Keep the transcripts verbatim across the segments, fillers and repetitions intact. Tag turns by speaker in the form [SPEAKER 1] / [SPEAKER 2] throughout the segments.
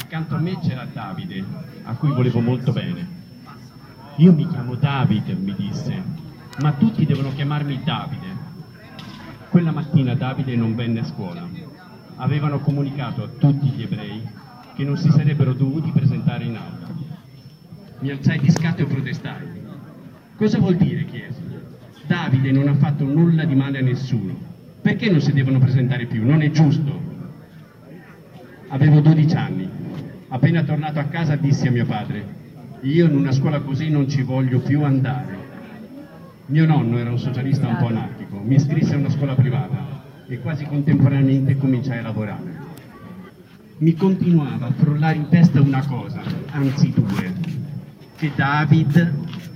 [SPEAKER 1] Accanto a me c'era Davide, a cui volevo molto bene. Io mi chiamo Davide, mi disse, ma tutti devono chiamarmi Davide. Quella mattina Davide non venne a scuola. Avevano comunicato a tutti gli ebrei che non si sarebbero dovuti presentare in aula. Mi alzai di scatto e protestai. Cosa vuol dire, chiesi? Davide non ha fatto nulla di male a nessuno. Perché non si devono presentare più? Non è giusto. Avevo dodici anni. Appena tornato a casa dissi a mio padre: io in una scuola così non ci voglio più andare. Mio nonno era un socialista un po' anarchico, mi iscrisse a una scuola privata e quasi contemporaneamente cominciai a lavorare. Mi continuava a frullare in testa una cosa, anzi due, che David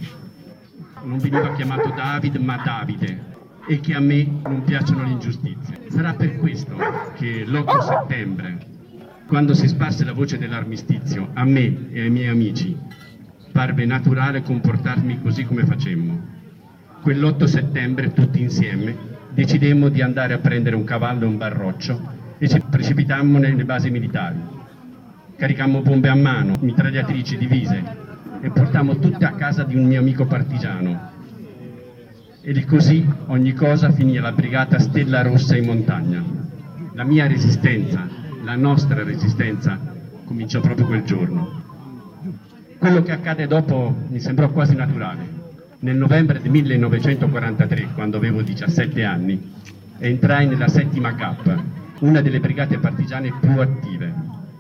[SPEAKER 1] non veniva chiamato David ma Davide e che a me non piacciono le ingiustizie. Sarà per questo che l'otto settembre, quando si sparse la voce dell'armistizio, a me e ai miei amici parve naturale comportarmi così come facemmo. Quell'otto settembre, tutti insieme, decidemmo di andare a prendere un cavallo e un barroccio e ci precipitammo nelle basi militari. Caricammo bombe a mano, mitragliatrici, divise e portammo tutte a casa di un mio amico partigiano. E così ogni cosa finì alla brigata Stella Rossa in montagna. La mia resistenza, la nostra resistenza, cominciò proprio quel giorno. Quello che accade dopo mi sembrò quasi naturale. Nel novembre del millenovecentoquarantatré, quando avevo diciassette anni, entrai nella settima K, una delle brigate partigiane più attive.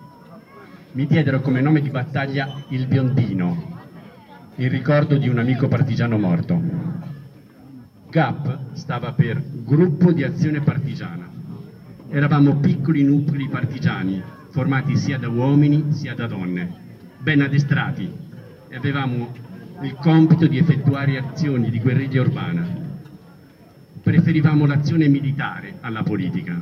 [SPEAKER 1] Mi diedero come nome di battaglia il Biondino, in ricordo di un amico partigiano morto. G A P stava per Gruppo di Azione Partigiana. Eravamo piccoli nuclei partigiani, formati sia da uomini sia da donne, ben addestrati, e avevamo il compito di effettuare azioni di guerriglia urbana. Preferivamo l'azione militare alla politica,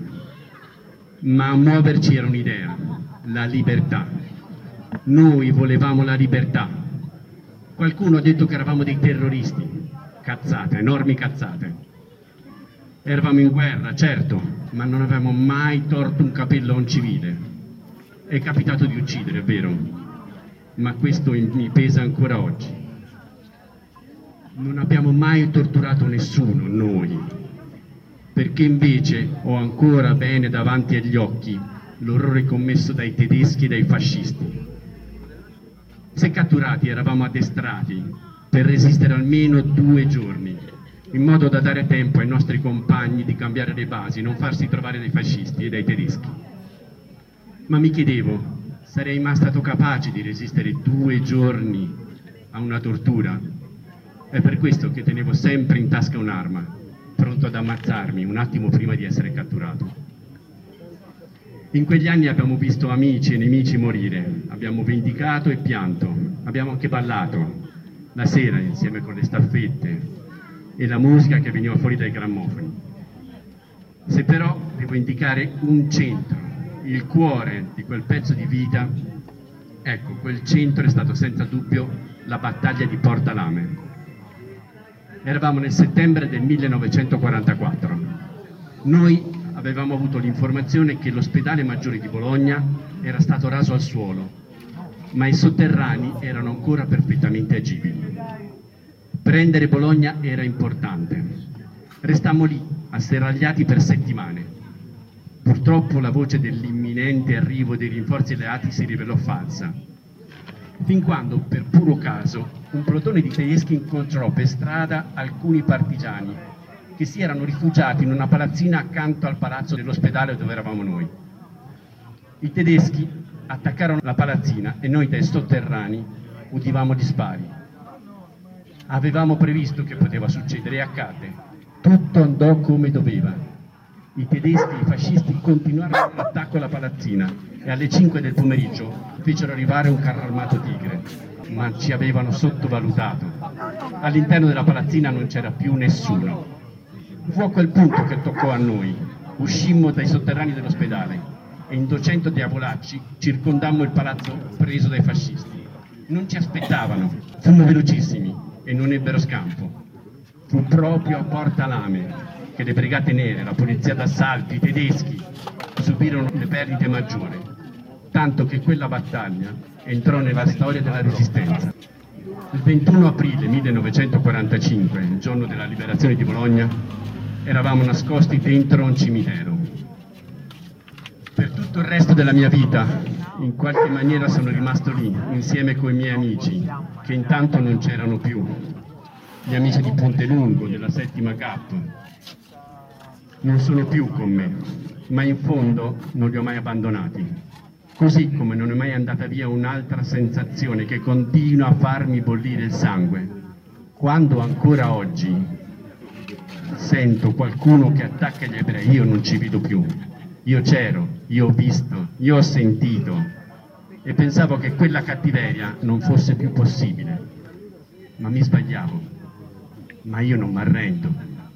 [SPEAKER 1] ma a muoverci era un'idea, la libertà. Noi volevamo la libertà. Qualcuno ha detto che eravamo dei terroristi. Cazzate, enormi cazzate. Eravamo in guerra, certo, ma non avevamo mai torto un capello a un civile. È capitato di uccidere, è vero, ma questo mi pesa ancora oggi. Non abbiamo mai torturato nessuno, noi, perché invece ho ancora bene davanti agli occhi l'orrore commesso dai tedeschi e dai fascisti. Se catturati eravamo addestrati per resistere almeno due giorni, in modo da dare tempo ai nostri compagni di cambiare le basi, non farsi trovare dai fascisti e dai tedeschi. Ma mi chiedevo, sarei mai stato capace di resistere due giorni a una tortura? È per questo che tenevo sempre in tasca un'arma, pronto ad ammazzarmi un attimo prima di essere catturato. In quegli anni abbiamo visto amici e nemici morire, abbiamo vendicato e pianto, abbiamo anche ballato la sera insieme con le staffette e la musica che veniva fuori dai grammofoni. Se però devo indicare un centro, il cuore di quel pezzo di vita, ecco, quel centro è stato senza dubbio la battaglia di Porta Lame. Eravamo nel settembre del millenovecentoquarantaquattro. Noi avevamo avuto l'informazione che l'ospedale maggiore di Bologna era stato raso al suolo, ma i sotterranei erano ancora perfettamente agibili. Prendere Bologna era importante. Restammo lì, asserragliati per settimane. Purtroppo la voce dell'imminente arrivo dei rinforzi alleati si rivelò falsa, fin quando, per puro caso, un plotone di tedeschi incontrò per strada alcuni partigiani che si erano rifugiati in una palazzina accanto al palazzo dell'ospedale dove eravamo noi. I tedeschi attaccarono la palazzina e noi dai sotterranei udivamo gli spari. Avevamo previsto che poteva succedere e accadde. Tutto andò come doveva. I tedeschi e i fascisti continuarono l'attacco alla palazzina e alle cinque del pomeriggio fecero arrivare un carro armato Tigre, ma ci avevano sottovalutato. All'interno della palazzina non c'era più nessuno. Fu a quel punto che toccò a noi. Uscimmo dai sotterranei dell'ospedale e in duecento diavolacci circondammo il palazzo preso dai fascisti. Non ci aspettavano, fummo velocissimi e non ebbero scampo. Fu proprio a Porta Lame che le brigate nere, la polizia d'assalto, i tedeschi subirono le perdite maggiori. tanto che quella battaglia entrò nella storia della Resistenza. Il ventuno aprile millenovecentoquarantacinque, il giorno della liberazione di Bologna, eravamo nascosti dentro un cimitero. Per tutto il resto della mia vita, in qualche maniera sono rimasto lì, insieme con i miei amici, che intanto non c'erano più. Gli amici di Pontelungo, della settima K, non sono più con me, ma in fondo non li ho mai abbandonati. Così come non è mai andata via un'altra sensazione che continua a farmi bollire il sangue. Quando ancora oggi sento qualcuno che attacca gli ebrei, io non ci vedo più. Io c'ero, io ho visto, io ho sentito e pensavo che quella cattiveria non fosse più possibile. Ma mi sbagliavo, ma io non mi arrendo.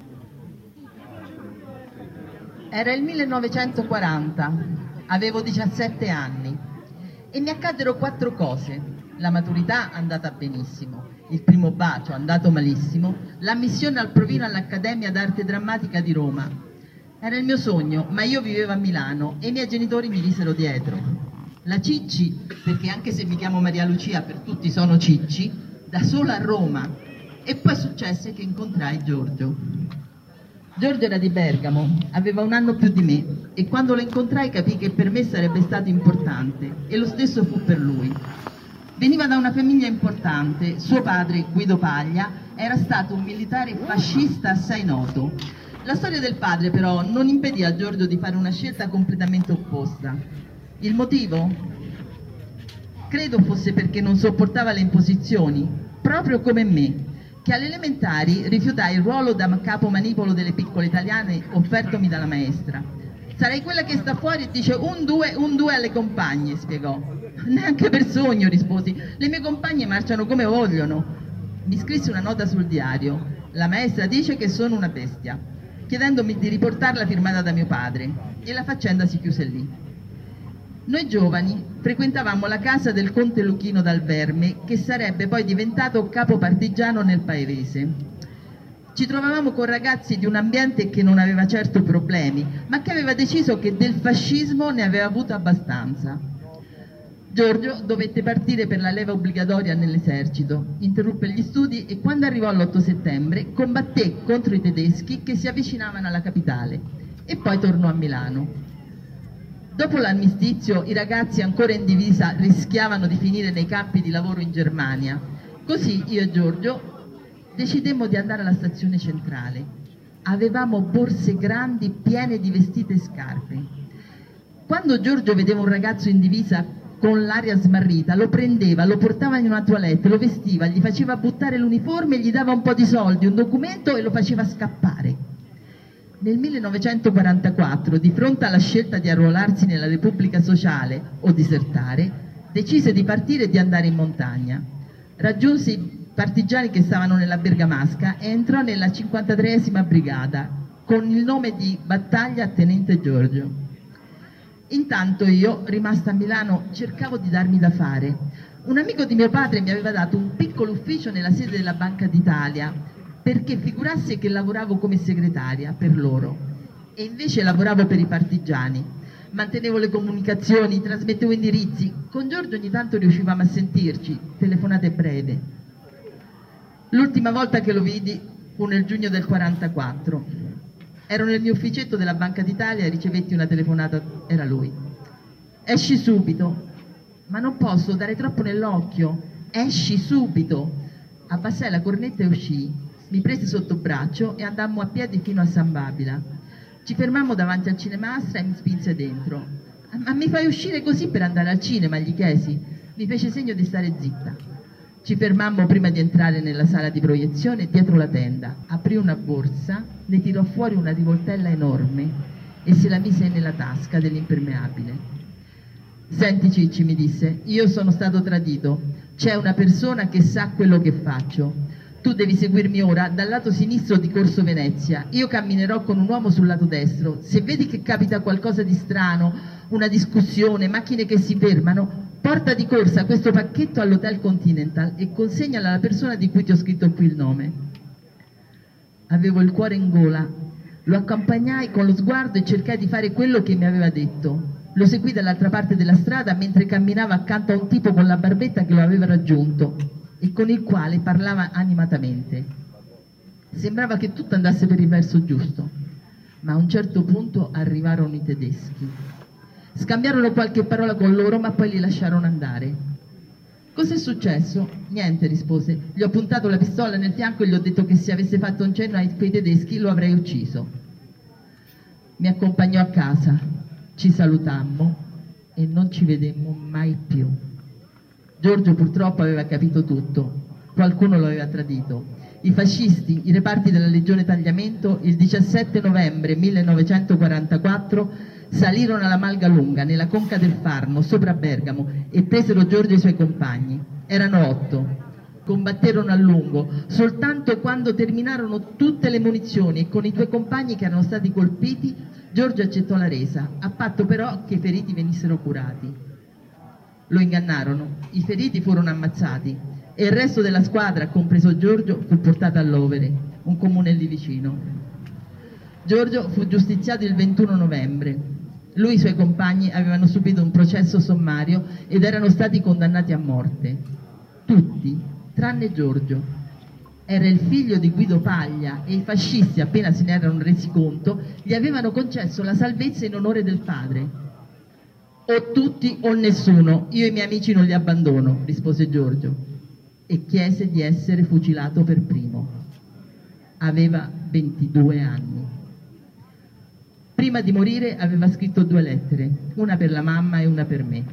[SPEAKER 2] Era il millenovecentoquaranta. Avevo diciassette anni e mi accaddero quattro cose. La maturità andata benissimo, il primo bacio andato malissimo, l'ammissione al provino all'Accademia d'Arte Drammatica di Roma. Era il mio sogno, ma io vivevo a Milano e i miei genitori mi visero dietro. La Cicci, perché anche se mi chiamo Maria Lucia per tutti sono Cicci, da sola a Roma. E poi successe che incontrai Giorgio. Giorgio era di Bergamo, aveva un anno più di me e quando lo incontrai capii che per me sarebbe stato importante e lo stesso fu per lui. Veniva da una famiglia importante, suo padre Guido Paglia era stato un militare fascista assai noto. La storia del padre però non impedì a Giorgio di fare una scelta completamente opposta. Il motivo? Credo fosse perché non sopportava le imposizioni, proprio come me, che alle elementari rifiutai il ruolo da capo manipolo delle piccole italiane offertomi dalla maestra. Sarei quella che sta fuori e dice un due, un due alle compagne, spiegò. Neanche per sogno, risposi, le mie compagne marciano come vogliono. Mi scrissi una nota sul diario, la maestra dice che sono una bestia, chiedendomi di riportarla firmata da mio padre, e la faccenda si chiuse lì. Noi giovani frequentavamo la casa del conte Luchino dal Verme, che sarebbe poi diventato capo partigiano nel paese. Ci trovavamo con ragazzi di un ambiente che non aveva certo problemi, ma che aveva deciso che del fascismo ne aveva avuto abbastanza. Giorgio dovette partire per la leva obbligatoria nell'esercito, interruppe gli studi e quando arrivò l'otto settembre combatté contro i tedeschi che si avvicinavano alla capitale e poi tornò a Milano. Dopo l'armistizio i ragazzi ancora in divisa rischiavano di finire nei campi di lavoro in Germania. Così io e Giorgio decidemmo di andare alla stazione centrale. Avevamo borse grandi piene di vestiti e scarpe. Quando Giorgio vedeva un ragazzo in divisa con l'aria smarrita, lo prendeva, lo portava in una toilette, lo vestiva, gli faceva buttare l'uniforme, gli dava un po' di soldi, un documento e lo faceva scappare. Nel millenovecentoquarantaquattro, di fronte alla scelta di arruolarsi nella Repubblica Sociale o disertare, decise di partire e di andare in montagna. Raggiunse i partigiani che stavano nella Bergamasca e entrò nella cinquantatreesima brigata con il nome di Battaglia Tenente Giorgio. Intanto io, rimasta a Milano, cercavo di darmi da fare. Un amico di mio padre mi aveva dato un piccolo ufficio nella sede della Banca d'Italia perché figurasse che lavoravo come segretaria per loro e invece lavoravo per i partigiani. Mantenevo le comunicazioni, trasmettevo indirizzi. Con Giorgio ogni tanto riuscivamo a sentirci, telefonate breve. L'ultima volta che lo vidi fu nel giugno del quarantaquattro. Ero nel mio ufficetto della Banca d'Italia e ricevetti una telefonata, era lui. Esci subito. Ma non posso dare troppo nell'occhio. Esci subito. Abbassai la cornetta e uscii. Mi prese sotto braccio e andammo a piedi fino a San Babila. Ci fermammo davanti al Cinemastra e mi spinse dentro. Ma mi fai uscire così per andare al cinema? Gli chiesi. Mi fece segno di stare zitta. Ci fermammo prima di entrare nella sala di proiezione dietro la tenda. Aprì una borsa, ne tirò fuori una rivoltella enorme e se la mise nella tasca dell'impermeabile. Senti Cicci, mi disse, io sono stato tradito. C'è una persona che sa quello che faccio. Tu devi seguirmi ora dal lato sinistro di Corso Venezia. Io camminerò con un uomo sul lato destro. Se vedi che capita qualcosa di strano, una discussione, macchine che si fermano, porta di corsa questo pacchetto all'Hotel Continental e consegnala alla persona di cui ti ho scritto qui il nome. Avevo il cuore in gola. Lo accompagnai con lo sguardo e cercai di fare quello che mi aveva detto. Lo seguì dall'altra parte della strada mentre camminava accanto a un tipo con la barbetta che lo aveva raggiunto e con il quale parlava animatamente. Sembrava che tutto andasse per il verso giusto, ma a un certo punto arrivarono i tedeschi. Scambiarono qualche parola con loro, ma poi li lasciarono andare. Cos'è successo? Niente, rispose. Gli ho puntato la pistola nel fianco e gli ho detto che se avesse fatto un cenno ai quei tedeschi lo avrei ucciso. Mi accompagnò a casa, ci salutammo e non ci vedemmo mai più. Giorgio purtroppo aveva capito tutto, qualcuno lo aveva tradito. I fascisti, i reparti della Legione Tagliamento, il diciassette novembre millenovecentoquarantaquattro salirono alla Malga Lunga, nella conca del Farno, sopra Bergamo, e presero Giorgio e i suoi compagni. Erano otto. Combatterono a lungo, soltanto quando terminarono tutte le munizioni e con i due compagni che erano stati colpiti, Giorgio accettò la resa, a patto però che i feriti venissero curati. Lo ingannarono, i feriti furono ammazzati e il resto della squadra, compreso Giorgio, fu portato all'Overe, un comune lì vicino. Giorgio fu giustiziato il ventuno novembre. Lui e i suoi compagni avevano subito un processo sommario ed erano stati condannati a morte. Tutti, tranne Giorgio. Era il figlio di Guido Paglia e i fascisti, appena se ne erano resi conto, gli avevano concesso la salvezza in onore del padre. O tutti o nessuno, io e i miei amici non li abbandono, rispose Giorgio, e chiese di essere fucilato per primo. Aveva ventidue anni. Prima di morire aveva scritto due lettere, una per la mamma e una per me.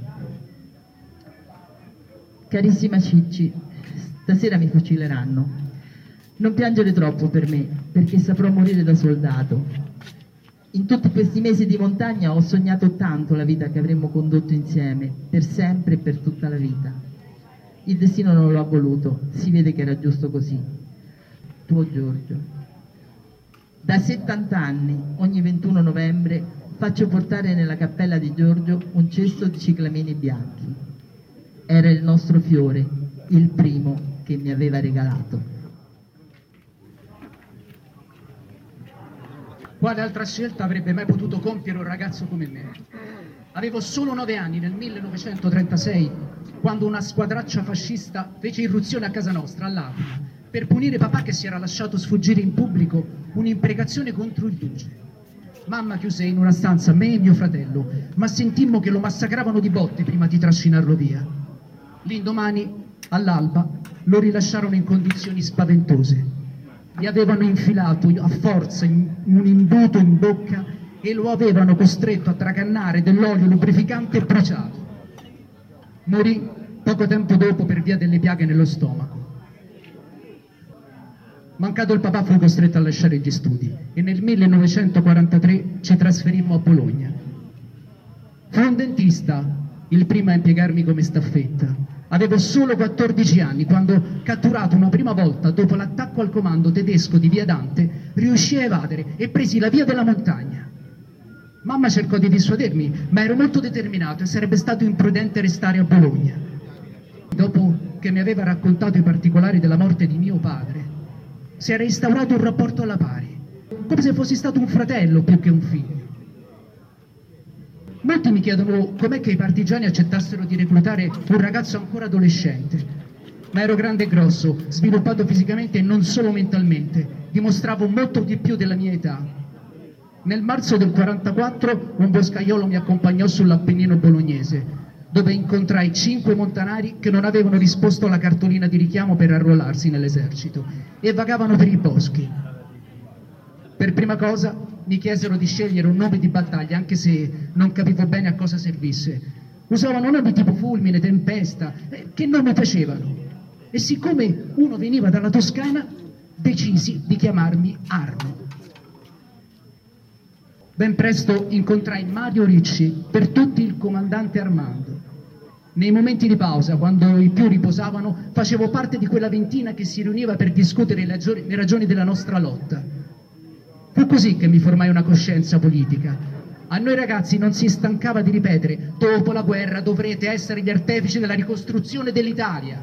[SPEAKER 2] Carissima Cicci, stasera mi fucileranno. Non piangere troppo per me, perché saprò morire da soldato. In tutti questi mesi di montagna ho sognato tanto la vita che avremmo condotto insieme, per sempre e per tutta la vita. Il destino non lo ha voluto, si vede che era giusto così. Tuo Giorgio. Da settanta anni, ogni ventuno novembre, faccio portare nella cappella di Giorgio un cesto di ciclamini bianchi. Era il nostro fiore, il primo che mi aveva regalato.
[SPEAKER 3] Quale altra scelta avrebbe mai potuto compiere un ragazzo come me? Avevo solo nove anni nel millenovecentotrentasei, quando una squadraccia fascista fece irruzione a casa nostra, all'Aquila, per punire papà che si era lasciato sfuggire in pubblico un'imprecazione contro il duce. Mamma chiuse in una stanza me e mio fratello, ma sentimmo che lo massacravano di botte prima di trascinarlo via. L'indomani, all'alba, lo rilasciarono in condizioni spaventose. Gli avevano infilato a forza un imbuto in bocca e lo avevano costretto a tragannare dell'olio lubrificante bruciato. Morì poco tempo dopo per via delle piaghe nello stomaco. Mancato il papà fu costretto a lasciare gli studi e nel millenovecentoquarantatré ci trasferimmo a Bologna. Fu un dentista il primo a impiegarmi come staffetta. Avevo solo quattordici anni quando, catturato una prima volta dopo l'attacco al comando tedesco di via Dante, riuscii a evadere e presi la via della montagna. Mamma cercò di dissuadermi, ma ero molto determinato e sarebbe stato imprudente restare a Bologna. Dopo che mi aveva raccontato i particolari della morte di mio padre, si era instaurato un rapporto alla pari, come se fossi stato un fratello più che un figlio. Molti mi chiedono com'è che i partigiani accettassero di reclutare un ragazzo ancora adolescente, ma ero grande e grosso, sviluppato fisicamente e non solo mentalmente, dimostravo molto di più della mia età. Nel marzo del quarantaquattro un boscaiolo mi accompagnò sull'Appennino bolognese, dove incontrai cinque montanari che non avevano risposto alla cartolina di richiamo per arruolarsi nell'esercito e vagavano per i boschi. Per prima cosa mi chiesero di scegliere un nome di battaglia, anche se non capivo bene a cosa servisse. Usavano nomi tipo Fulmine, Tempesta, eh, che non mi piacevano. E siccome uno veniva dalla Toscana, decisi di chiamarmi Arno. Ben presto incontrai Mario Ricci, per tutti il comandante Armando. Nei momenti di pausa, quando i più riposavano, facevo parte di quella ventina che si riuniva per discutere le ragioni, le ragioni della nostra lotta. Fu così che mi formai una coscienza politica. A noi ragazzi non si stancava di ripetere: dopo la guerra dovrete essere gli artefici della ricostruzione dell'Italia.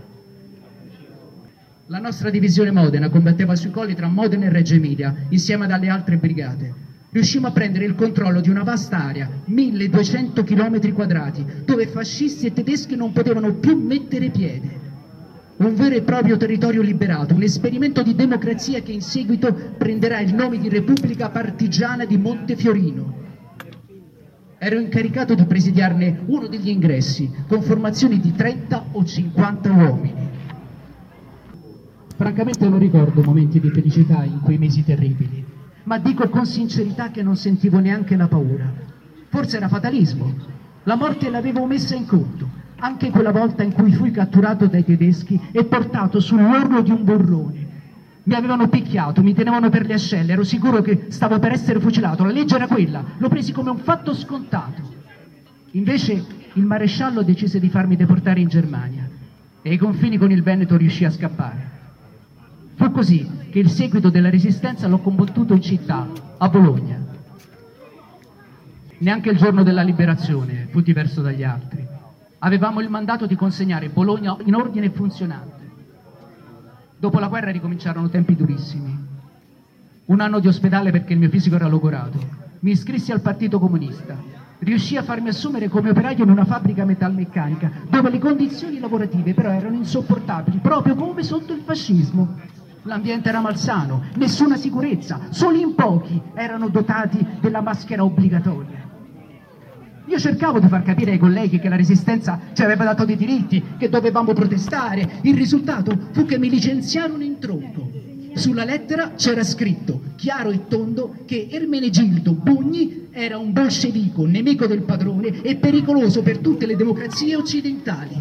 [SPEAKER 3] La nostra divisione Modena combatteva sui colli tra Modena e Reggio Emilia, insieme ad alle altre brigate. riuscimmo a prendere il controllo di una vasta area, milleduecento chilometri quadrati, dove fascisti e tedeschi non potevano più mettere piede. Un vero e proprio territorio liberato, un esperimento di democrazia che in seguito prenderà il nome di Repubblica Partigiana di Montefiorino. Ero incaricato di presidiarne uno degli ingressi, con formazioni di trenta o cinquanta uomini. Francamente non ricordo momenti di felicità in quei mesi terribili, ma dico con sincerità che non sentivo neanche la paura. Forse era fatalismo. La morte l'avevo messa in conto. Anche quella volta in cui fui catturato dai tedeschi e portato sull'orlo di un burrone. Mi avevano picchiato, mi tenevano per le ascelle, ero sicuro che stavo per essere fucilato, la legge era quella, l'ho presi come un fatto scontato. Invece il maresciallo decise di farmi deportare in Germania e ai confini con il Veneto riuscì a scappare. Fu così che il seguito della resistenza l'ho combattuto in città, a Bologna. Neanche il giorno della liberazione fu diverso dagli altri. Avevamo il mandato di consegnare Bologna in ordine funzionante. Dopo la guerra ricominciarono tempi durissimi. Un anno di ospedale perché il mio fisico era logorato. Mi iscrissi al Partito Comunista. Riuscì a farmi assumere come operaio in una fabbrica metalmeccanica, dove le condizioni lavorative però erano insopportabili, proprio come sotto il fascismo. L'ambiente era malsano, nessuna sicurezza, solo in pochi erano dotati della maschera obbligatoria. Io cercavo di far capire ai colleghi che la resistenza ci aveva dato dei diritti, che dovevamo protestare. Il risultato fu che mi licenziarono in tronco. Sulla lettera c'era scritto, chiaro e tondo, che Ermenegildo Bugni era un bolscevico, nemico del padrone e pericoloso per tutte le democrazie occidentali.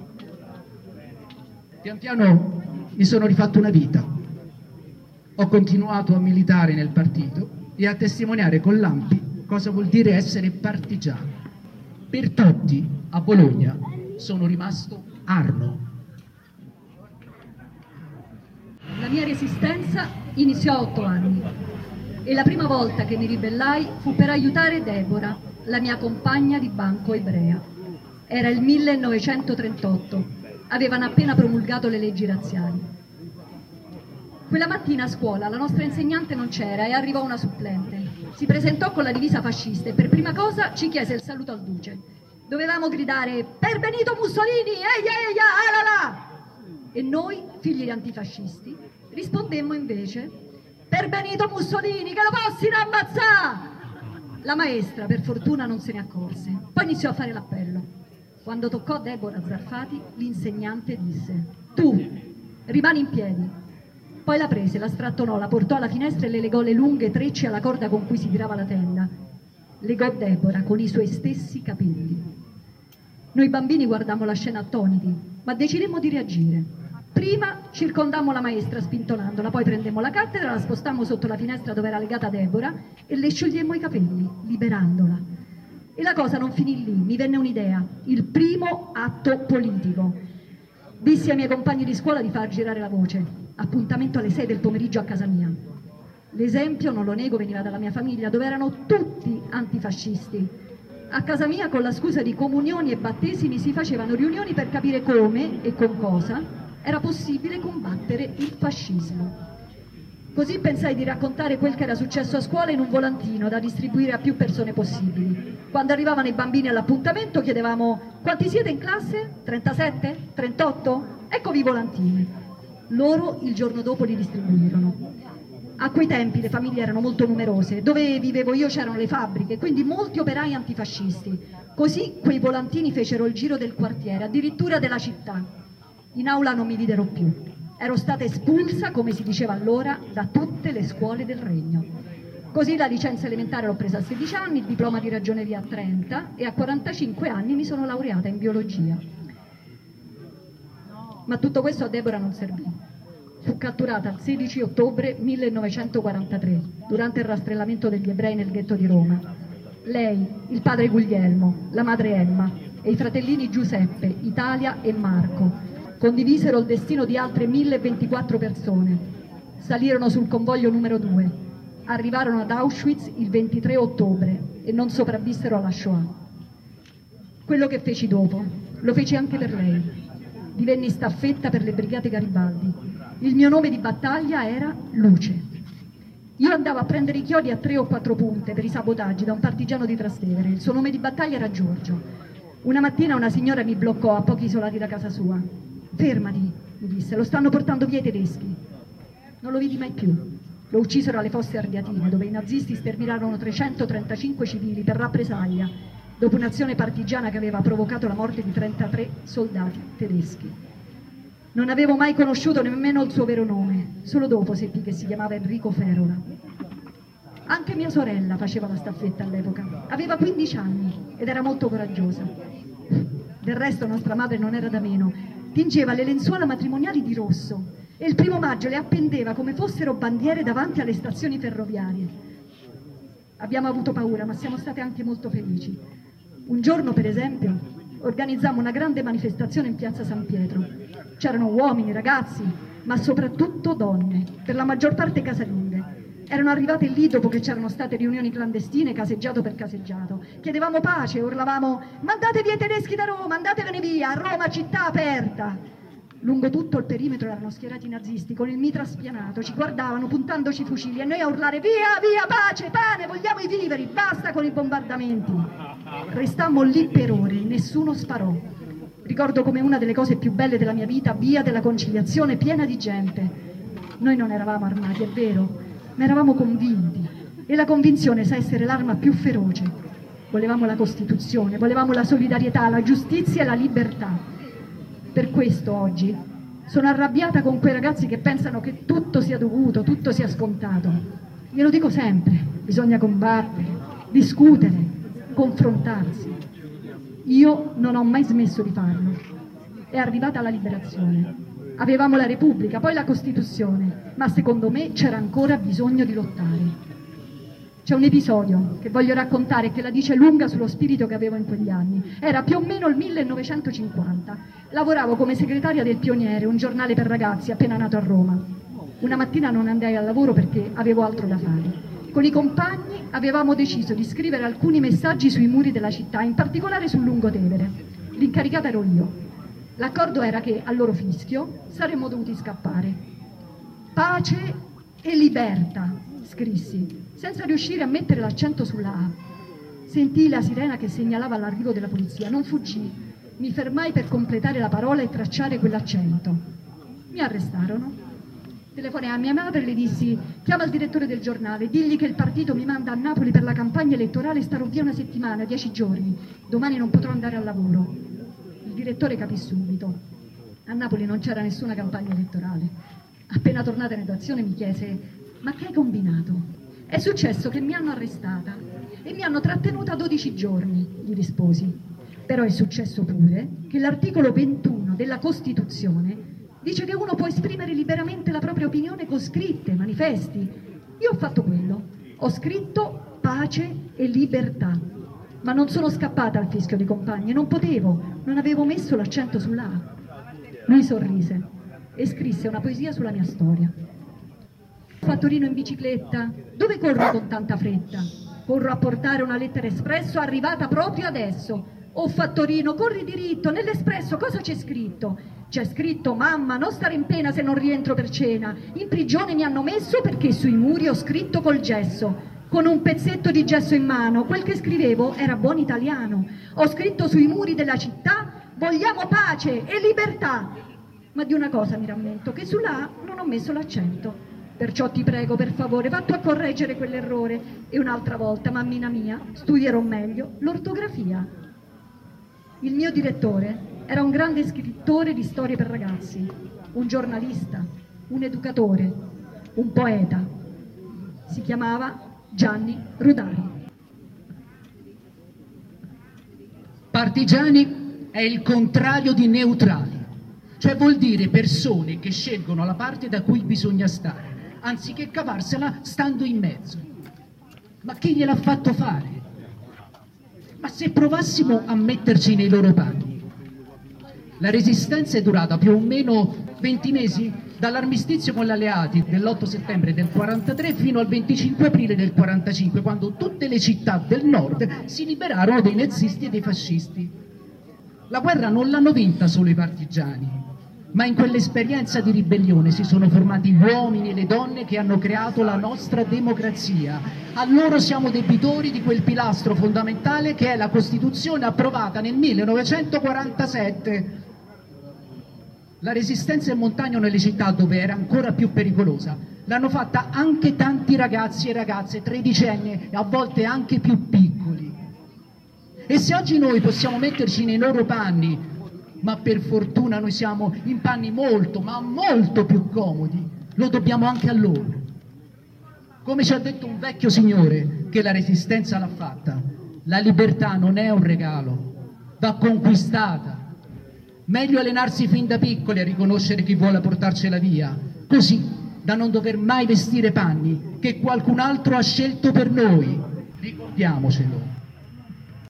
[SPEAKER 3] Pian piano mi sono rifatto una vita. Ho continuato a militare nel partito e a testimoniare con lampi cosa vuol dire essere partigiano. Per tutti, a Bologna, sono rimasto Arno.
[SPEAKER 4] La mia resistenza iniziò a otto anni e la prima volta che mi ribellai fu per aiutare Deborah, la mia compagna di banco ebrea. Era il millenovecentotrentotto, avevano appena promulgato le leggi razziali. Quella mattina a scuola la nostra insegnante non c'era e arrivò una supplente. Si presentò con la divisa fascista e per prima cosa ci chiese il saluto al duce. Dovevamo gridare "Per Benito Mussolini, eia eia, alala!" E noi, figli antifascisti, rispondemmo invece "Per Benito Mussolini, che lo possino ammazzare!" La maestra, per fortuna, non se ne accorse. Poi iniziò a fare l'appello. Quando toccò Deborah Zarfati, l'insegnante disse "Tu, rimani in piedi." Poi la prese, la strattonò, la portò alla finestra e le legò le lunghe trecce alla corda con cui si tirava la tenda. Legò Deborah con i suoi stessi capelli. Noi bambini guardammo la scena attoniti, ma decidemmo di reagire. Prima circondammo la maestra spintonandola, poi prendemmo la cattedra, la spostammo sotto la finestra dove era legata Deborah e le sciogliemmo i capelli, liberandola. E la cosa non finì lì, mi venne un'idea, il primo atto politico. Dissi ai miei compagni di scuola di far girare la voce. Appuntamento alle sei del pomeriggio a casa mia. L'esempio, non lo nego, veniva dalla mia famiglia, dove erano tutti antifascisti. A casa mia, con la scusa di comunioni e battesimi, si facevano riunioni per capire come e con cosa era possibile combattere il fascismo. Così pensai di raccontare quel che era successo a scuola in un volantino da distribuire a più persone possibili. Quando arrivavano i bambini all'appuntamento chiedevamo "Quanti siete in classe? trentasette? trentotto? Eccovi i volantini." Loro il giorno dopo li distribuirono. A quei tempi le famiglie erano molto numerose, dove vivevo io c'erano le fabbriche, quindi molti operai antifascisti. Così quei volantini fecero il giro del quartiere, addirittura della città. In aula non mi videro più. Ero stata espulsa, come si diceva allora, da tutte le scuole del regno. Così la licenza elementare l'ho presa a sedici anni, il diploma di ragioneria a trenta e a quarantacinque anni mi sono laureata in biologia. Ma tutto questo a Deborah non servì. Fu catturata il sedici ottobre millenovecentoquarantatré, durante il rastrellamento degli ebrei nel ghetto di Roma. Lei, il padre Guglielmo, la madre Emma e i fratellini Giuseppe, Italia e Marco condivisero il destino di altre milleventuquattro persone. Salirono sul convoglio numero due, arrivarono ad Auschwitz il ventitré ottobre e non sopravvissero alla Shoah. Quello che feci dopo, lo feci anche per lei. Divenni staffetta per le Brigate Garibaldi. Il mio nome di battaglia era Luce. Io andavo a prendere i chiodi a tre o quattro punte per i sabotaggi da un partigiano di Trastevere. Il suo nome di battaglia era Giorgio. Una mattina una signora mi bloccò a pochi isolati da casa sua. «Fermati», mi disse, «lo stanno portando via i tedeschi». Non lo vidi mai più. Lo uccisero alle Fosse Ardeatine, dove i nazisti sterminarono trecentotrentacinque civili per rappresaglia, dopo un'azione partigiana che aveva provocato la morte di trentatré soldati tedeschi. Non avevo mai conosciuto nemmeno il suo vero nome, solo dopo seppi che si chiamava Enrico Ferola. Anche mia sorella faceva la staffetta all'epoca, aveva quindici anni ed era molto coraggiosa. Del resto nostra madre non era da meno, tingeva le lenzuola matrimoniali di rosso e il primo maggio le appendeva come fossero bandiere davanti alle stazioni ferroviarie. Abbiamo avuto paura, ma siamo state anche molto felici. Un giorno, per esempio, organizzammo una grande manifestazione in piazza San Pietro. C'erano uomini, ragazzi, ma soprattutto donne, per la maggior parte casalinghe. Erano arrivate lì dopo che c'erano state riunioni clandestine, caseggiato per caseggiato. Chiedevamo pace, urlavamo «Mandate via i tedeschi da Roma, andatevene via, a Roma città aperta!» Lungo tutto il perimetro erano schierati i nazisti con il mitra spianato, ci guardavano puntandoci i fucili e noi a urlare «Via, via, pace, pane, vogliamo i viveri, basta con i bombardamenti!» Restammo lì per ore, nessuno sparò. Ricordo come una delle cose più belle della mia vita, via della Conciliazione piena di gente. Noi non eravamo armati, è vero, ma eravamo convinti e la convinzione sa essere l'arma più feroce. Volevamo la Costituzione, volevamo la solidarietà, la giustizia e la libertà. Per questo oggi sono arrabbiata con quei ragazzi che pensano che tutto sia dovuto, tutto sia scontato. Glielo dico sempre, bisogna combattere, discutere, confrontarsi. Io non ho mai smesso di farlo. È arrivata la liberazione. Avevamo la Repubblica, poi la Costituzione, ma secondo me c'era ancora bisogno di lottare. C'è un episodio che voglio raccontare che la dice lunga sullo spirito che avevo in quegli anni. Era più o meno il millenovecentocinquanta. Lavoravo come segretaria del Pioniere, un giornale per ragazzi appena nato a Roma. Una mattina non andai al lavoro perché avevo altro da fare. Con i compagni avevamo deciso di scrivere alcuni messaggi sui muri della città, in particolare sul Lungotevere. L'incaricata ero io. L'accordo era che al loro fischio saremmo dovuti scappare. Pace e libertà, scrissi, senza riuscire a mettere l'accento sulla A. Sentii la sirena che segnalava l'arrivo della polizia. Non fuggii, mi fermai per completare la parola e tracciare quell'accento. Mi arrestarono. Telefonai a mia madre e le dissi: chiama il direttore del giornale, digli che il partito mi manda a Napoli per la campagna elettorale e starò via una settimana, dieci giorni. Domani non potrò andare al lavoro. Il direttore capì subito. A Napoli non c'era nessuna campagna elettorale. Appena tornata in redazione mi chiese: ma che hai combinato? È successo che mi hanno arrestata e mi hanno trattenuta dodici giorni, gli risposi. Però è successo pure che l'articolo ventuno della Costituzione dice che uno può esprimere liberamente la propria opinione con scritte, manifesti. Io ho fatto quello. Ho scritto pace e libertà. Ma non sono scappata al fischio dei compagni, non potevo, non avevo messo l'accento sulla A. Lui sorrise e scrisse una poesia sulla mia storia. Fattorino in bicicletta, dove corro con tanta fretta? Corro a portare una lettera espresso arrivata proprio adesso. Oh Fattorino, corri diritto, nell'espresso cosa c'è scritto? C'è scritto: mamma, non stare in pena se non rientro per cena. In prigione mi hanno messo perché sui muri ho scritto col gesso. Con un pezzetto di gesso in mano, quel che scrivevo era buon italiano. Ho scritto sui muri della città: vogliamo pace e libertà. Ma di una cosa mi rammento, che sulla A non ho messo l'accento. Perciò ti prego, per favore, vatti a correggere quell'errore e un'altra volta, mammina mia, studierò meglio l'ortografia. Il mio direttore era un grande scrittore di storie per ragazzi, un giornalista, un educatore, un poeta. Si chiamava Gianni Rodari.
[SPEAKER 3] Partigiani è il contrario di neutrali, cioè vuol dire persone che scelgono la parte da cui bisogna stare, anziché cavarsela stando in mezzo. Ma chi gliel'ha fatto fare? Ma se provassimo a metterci nei loro panni. La resistenza è durata più o meno venti mesi, dall'armistizio con gli alleati dell'otto settembre del quarantatré fino al venticinque aprile del quarantacinque, quando tutte le città del nord si liberarono dei nazisti e dei fascisti. La guerra non l'hanno vinta solo i partigiani, Ma in quell'esperienza di ribellione si sono formati gli uomini e le donne che hanno creato la nostra democrazia. A loro siamo debitori di quel pilastro fondamentale che è la Costituzione approvata nel millenovecentoquarantasette. La resistenza in montagna o nelle città, dove era ancora più pericolosa, l'hanno fatta anche tanti ragazzi e ragazze tredicenni e a volte anche più piccoli. E se oggi noi possiamo metterci nei loro panni, ma per fortuna noi siamo in panni molto, ma molto più comodi, lo dobbiamo anche a loro. Come ci ha detto un vecchio signore che la resistenza l'ha fatta, la libertà non è un regalo, va conquistata. Meglio allenarsi fin da piccoli a riconoscere chi vuole portarcela via, così da non dover mai vestire panni che qualcun altro ha scelto per noi. Ricordiamocelo.